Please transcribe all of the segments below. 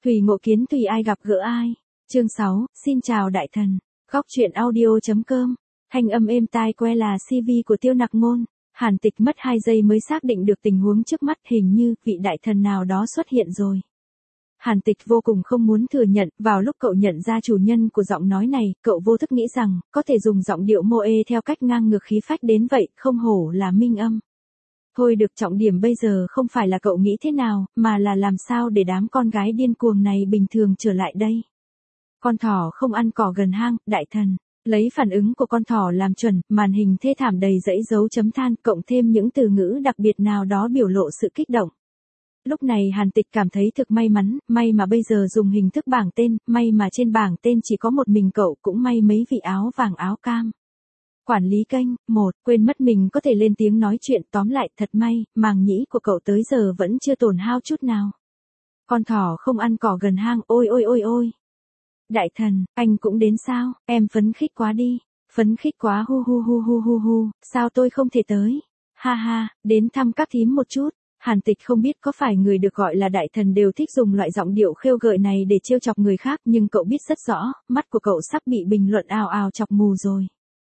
Tùy ngộ kiến tùy ai gặp gỡ ai. Chương 6, xin chào đại thần. Góc truyện audio.com. Thanh âm êm tai que là CV của Tiêu Nặc Ngôn. Hàn Tịch mất 2 giây mới xác định được tình huống trước mắt, hình như vị đại thần nào đó xuất hiện rồi. Hàn Tịch vô cùng không muốn thừa nhận, vào lúc cậu nhận ra chủ nhân của giọng nói này, cậu vô thức nghĩ rằng, có thể dùng giọng điệu mô ê theo cách ngang ngược khí phách đến vậy, không hổ là minh âm. Thôi được, trọng điểm bây giờ không phải là cậu nghĩ thế nào, mà là làm sao để đám con gái điên cuồng này bình thường trở lại đây. Con thỏ không ăn cỏ gần hang, đại thần. Lấy phản ứng của con thỏ làm chuẩn, màn hình thê thảm đầy dãy dấu chấm than, cộng thêm những từ ngữ đặc biệt nào đó biểu lộ sự kích động. Lúc này Hàn Tịch cảm thấy thực may mắn, may mà bây giờ dùng hình thức bảng tên, may mà trên bảng tên chỉ có một mình cậu, cũng may mấy vị áo vàng áo cam. Quản lý kênh, quên mất mình có thể lên tiếng nói chuyện, tóm lại thật may, màng nhĩ của cậu tới giờ vẫn chưa tổn hao chút nào. Con thỏ không ăn cỏ gần hang, ôi ôi ôi ôi. Đại thần, anh cũng đến sao, em phấn khích quá đi, phấn khích quá hu hu hu hu hu hu, sao tôi không thể tới, ha ha, đến thăm các thím một chút. Hàn Tịch không biết có phải người được gọi là đại thần đều thích dùng loại giọng điệu khêu gợi này để trêu chọc người khác, nhưng cậu biết rất rõ, mắt của cậu sắp bị bình luận ào ào chọc mù rồi.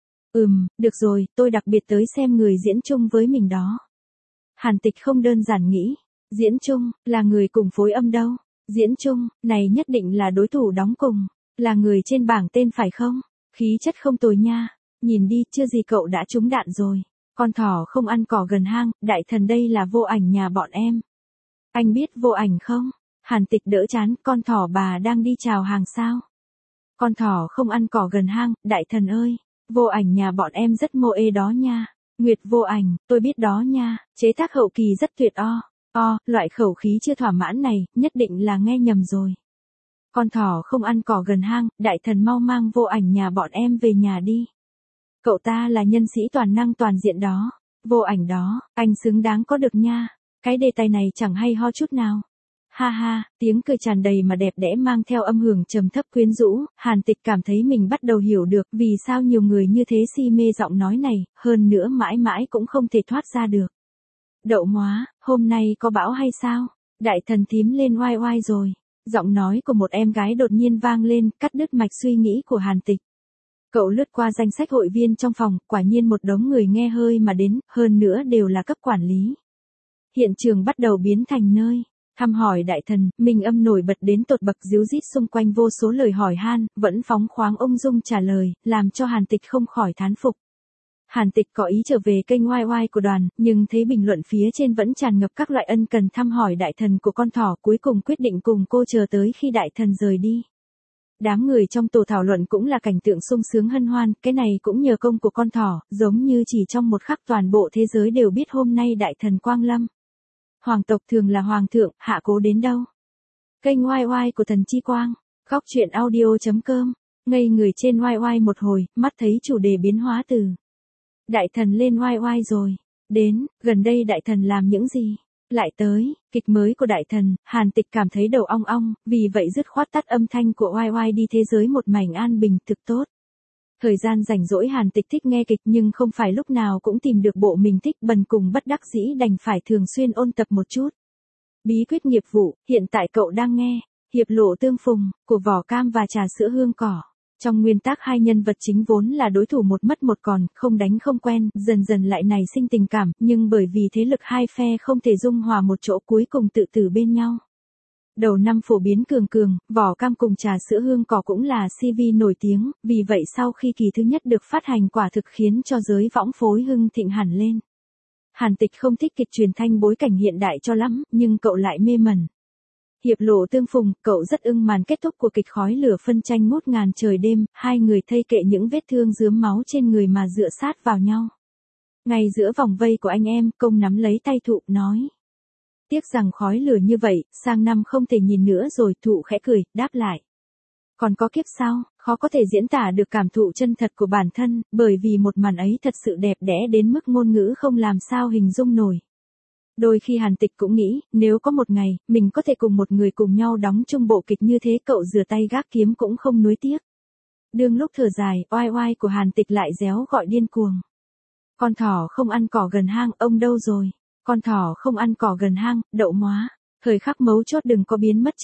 Được rồi, tôi đặc biệt tới xem người diễn chung với mình đó. Hàn Tịch không đơn giản nghĩ, diễn chung, là người cùng phối âm đâu. Diễn chung, này nhất định là đối thủ đóng cùng, là người trên bảng tên phải không? Khí chất không tồi nha, nhìn đi, chưa gì cậu đã trúng đạn rồi. Con thỏ không ăn cỏ gần hang, đại thần đây là Vô Ảnh nhà bọn em. Anh biết Vô Ảnh không? Hàn Tịch đỡ chán, con thỏ bà đang đi chào hàng sao? Con thỏ không ăn cỏ gần hang, đại thần ơi, Vô Ảnh nhà bọn em rất mô ê đó nha. Nguyệt Vô Ảnh, tôi biết đó nha, chế tác hậu kỳ rất tuyệt loại khẩu khí chưa thỏa mãn này, nhất định là nghe nhầm rồi. Con thỏ không ăn cỏ gần hang, đại thần mau mang Vô Ảnh nhà bọn em về nhà đi. Cậu ta là nhân sĩ toàn năng toàn diện đó. Vô Ảnh đó, anh xứng đáng có được nha. Cái đề tài này chẳng hay ho chút nào. Ha ha, tiếng cười tràn đầy mà đẹp đẽ mang theo âm hưởng trầm thấp quyến rũ, Hàn Tịch cảm thấy mình bắt đầu hiểu được vì sao nhiều người như thế si mê giọng nói này, hơn nữa mãi mãi cũng không thể thoát ra được. Đậu móa, hôm nay có bão hay sao? Đại thần thím lên oai oai rồi. Giọng nói của một em gái đột nhiên vang lên, cắt đứt mạch suy nghĩ của Hàn Tịch. Cậu lướt qua danh sách hội viên trong phòng, quả nhiên một đống người nghe hơi mà đến, hơn nữa đều là cấp quản lý. Hiện trường bắt đầu biến thành nơi thăm hỏi đại thần, minh âm nổi bật đến tột bậc, díu dít xung quanh vô số lời hỏi han, vẫn phóng khoáng ung dung trả lời, làm cho Hàn Tịch không khỏi thán phục. Hàn Tịch có ý trở về kênh oai oai của đoàn, nhưng thấy bình luận phía trên vẫn tràn ngập các loại ân cần thăm hỏi đại thần của con thỏ, cuối cùng quyết định cùng cô chờ tới khi đại thần rời đi. Đám người trong tổ thảo luận cũng là cảnh tượng sung sướng hân hoan, cái này cũng nhờ công của con thỏ, giống như chỉ trong một khắc toàn bộ thế giới đều biết hôm nay đại thần quang lâm. Hoàng tộc thường là hoàng thượng, hạ cố đến đâu? Kênh oai oai của thần chi quang, góc truyện audio.com, ngây người trên oai oai một hồi, mắt thấy chủ đề biến hóa từ đại thần lên oai oai rồi, đến, gần đây đại thần làm những gì? Lại tới, kịch mới của đại thần, Hàn Tịch cảm thấy đầu ong ong, vì vậy dứt khoát tắt âm thanh của oai oai đi thế giới một mảnh an bình thực tốt. Thời gian rảnh rỗi Hàn Tịch thích nghe kịch nhưng không phải lúc nào cũng tìm được bộ mình thích, bần cùng bất đắc dĩ đành phải thường xuyên ôn tập một chút. Bí quyết nghiệp vụ, hiện tại cậu đang nghe, Hiệp lộ tương phùng, của Vỏ Cam và Trà sữa hương cỏ. Trong nguyên tác hai nhân vật chính vốn là đối thủ một mất một còn, không đánh không quen, dần dần lại nảy sinh tình cảm, nhưng bởi vì thế lực hai phe không thể dung hòa một chỗ cuối cùng tự tử bên nhau. Đầu năm phổ biến cường cường, Vỏ Cam cùng Trà sữa hương cỏ cũng là CV nổi tiếng, vì vậy sau khi kỳ thứ nhất được phát hành quả thực khiến cho giới võng phối hưng thịnh hẳn lên. Hàn Tịch không thích kịch truyền thanh bối cảnh hiện đại cho lắm, nhưng cậu lại mê mẩn. Hiệp lộ tương phùng, cậu rất ưng màn kết thúc của kịch khói lửa phân tranh ngút ngàn trời đêm, hai người thây kệ những vết thương rướm máu trên người mà dựa sát vào nhau. Ngay giữa vòng vây của anh em, công nắm lấy tay Thụ, nói. Tiếc rằng khói lửa như vậy, sang năm không thể nhìn nữa rồi, Thụ khẽ cười, đáp lại. Còn có kiếp sau, khó có thể diễn tả được cảm thụ chân thật của bản thân, bởi vì một màn ấy thật sự đẹp đẽ đến mức ngôn ngữ không làm sao hình dung nổi. Đôi khi Hàn Tịch cũng nghĩ, nếu có một ngày, mình có thể cùng một người cùng nhau đóng chung bộ kịch như thế, cậu rửa tay gác kiếm cũng không nuối tiếc. Đương lúc thở dài, oai oai của Hàn Tịch lại réo gọi điên cuồng. Con thỏ không ăn cỏ gần hang, ông đâu rồi? Con thỏ không ăn cỏ gần hang, đậu móa. Thời khắc mấu chốt đừng có biến mất chứ.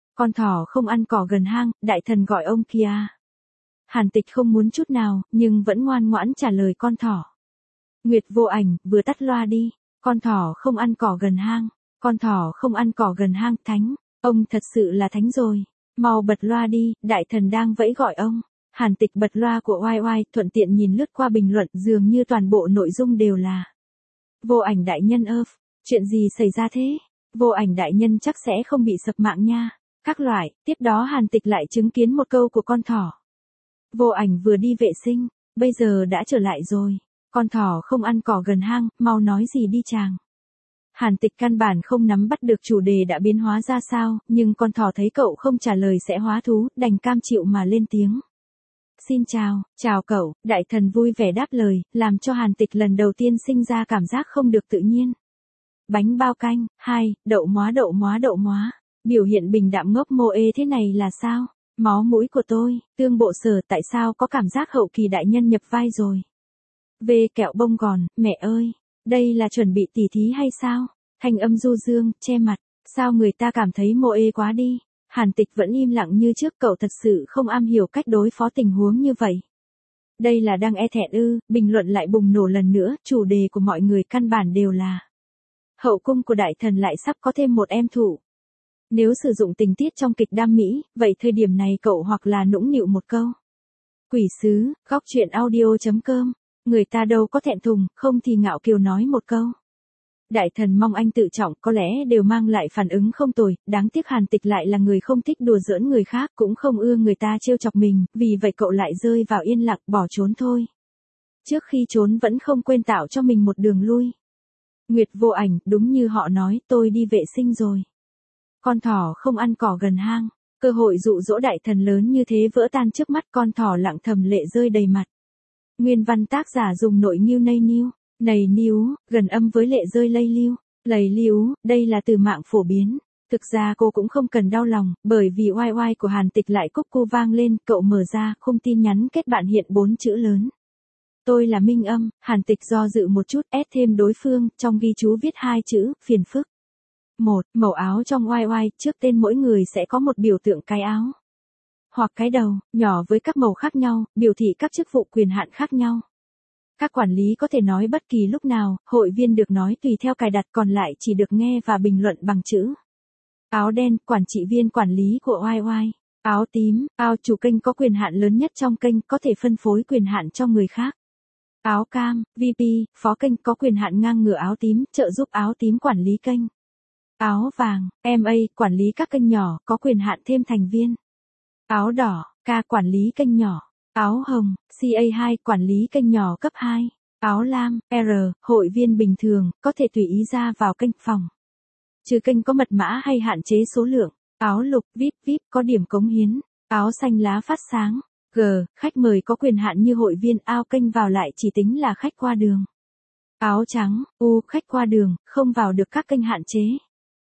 Con thỏ không ăn cỏ gần hang, đại thần gọi ông kia. Hàn Tịch không muốn chút nào, nhưng vẫn ngoan ngoãn trả lời con thỏ. Nguyệt Vô Ảnh vừa tắt loa đi. Con thỏ không ăn cỏ gần hang. Con thỏ không ăn cỏ gần hang, thánh. Ông thật sự là thánh rồi. Mau bật loa đi, đại thần đang vẫy gọi ông. Hàn Tịch bật loa của oai oai, thuận tiện nhìn lướt qua bình luận, dường như toàn bộ nội dung đều là Vô Ảnh đại nhân ơ, chuyện gì xảy ra thế? Vô Ảnh đại nhân chắc sẽ không bị sập mạng nha. Các loại, tiếp đó Hàn Tịch lại chứng kiến một câu của con thỏ. Vô Ảnh vừa đi vệ sinh, bây giờ đã trở lại rồi. Con thỏ không ăn cỏ gần hang, mau nói gì đi chàng. Hàn Tịch căn bản không nắm bắt được chủ đề đã biến hóa ra sao, nhưng con thỏ thấy cậu không trả lời sẽ hóa thú, đành cam chịu mà lên tiếng. Xin chào, chào cậu, đại thần vui vẻ đáp lời, làm cho Hàn Tịch lần đầu tiên sinh ra cảm giác không được tự nhiên. Bánh bao canh, 2, đậu móa đậu móa đậu móa. Biểu hiện bình đạm ngốc mô ê thế này là sao? Máu mũi của tôi, tương bộ sở tại sao có cảm giác hậu kỳ đại nhân nhập vai rồi? Về kẹo bông gòn, mẹ ơi, đây là chuẩn bị tỉ thí hay sao? Thanh âm du dương, che mặt, sao người ta cảm thấy mô ê quá đi? Hàn Tịch vẫn im lặng như trước, cậu thật sự không am hiểu cách đối phó tình huống như vậy. Đây là đang e thẹn ư? Bình luận lại bùng nổ lần nữa, chủ đề của mọi người căn bản đều là hậu cung của đại thần lại sắp có thêm một em thủ. Nếu sử dụng tình tiết trong kịch đam mỹ, vậy thời điểm này cậu hoặc là nũng nịu một câu. Quỷ sứ, góc truyện audio.com, người ta đâu có thẹn thùng, không thì ngạo kiều nói một câu. Đại thần mong anh tự trọng, có lẽ đều mang lại phản ứng không tồi, đáng tiếc Hàn Tịch lại là người không thích đùa giỡn người khác, cũng không ưa người ta trêu chọc mình, vì vậy cậu lại rơi vào yên lặng, bỏ trốn thôi. Trước khi trốn vẫn không quên tạo cho mình một đường lui. Nguyệt Vô Ảnh, đúng như họ nói, tôi đi vệ sinh rồi. Con thỏ không ăn cỏ gần hang, cơ hội dụ dỗ đại thần lớn như thế vỡ tan trước mắt, con thỏ lặng thầm lệ rơi đầy mặt. Nguyên văn tác giả dùng nội nghiêu nây niu, nầy níu, gần âm với lệ rơi lây liu, lầy liu, đây là từ mạng phổ biến. Thực ra cô cũng không cần đau lòng, bởi vì oai oai của Hàn Tịch lại cúc cu vang lên, cậu mở ra, khung tin nhắn kết bạn hiện 4 chữ lớn. Tôi là Minh Âm. Hàn Tịch do dự một chút, ép thêm đối phương, trong ghi chú viết 2 chữ, phiền phức. 1. Màu áo trong oai oai, trước tên mỗi người sẽ có một biểu tượng cái áo. Hoặc cái đầu, nhỏ với các màu khác nhau, biểu thị các chức vụ quyền hạn khác nhau. Các quản lý có thể nói bất kỳ lúc nào, hội viên được nói tùy theo cài đặt, còn lại chỉ được nghe và bình luận bằng chữ. Áo đen, quản trị viên quản lý của oai oai. Áo tím, chủ kênh có quyền hạn lớn nhất trong kênh, có thể phân phối quyền hạn cho người khác. Áo cam, VP, phó kênh có quyền hạn ngang ngửa áo tím, trợ giúp áo tím quản lý kênh. Áo vàng, MA, quản lý các kênh nhỏ, có quyền hạn thêm thành viên. Áo đỏ, K, quản lý kênh nhỏ. Áo hồng, CA2, quản lý kênh nhỏ cấp 2. Áo lam, R, hội viên bình thường, có thể tùy ý ra vào kênh phòng. Trừ kênh có mật mã hay hạn chế số lượng. Áo lục, VIP, có điểm cống hiến. Áo xanh lá phát sáng. G, khách mời có quyền hạn như hội viên, ao kênh vào lại chỉ tính là khách qua đường. Áo trắng, U, khách qua đường, không vào được các kênh hạn chế.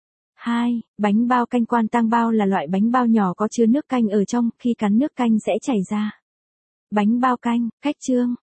2. Bánh bao canh quan tang bao là loại bánh bao nhỏ có chứa nước canh ở trong, khi cắn nước canh sẽ chảy ra. Bánh bao canh, khách trương,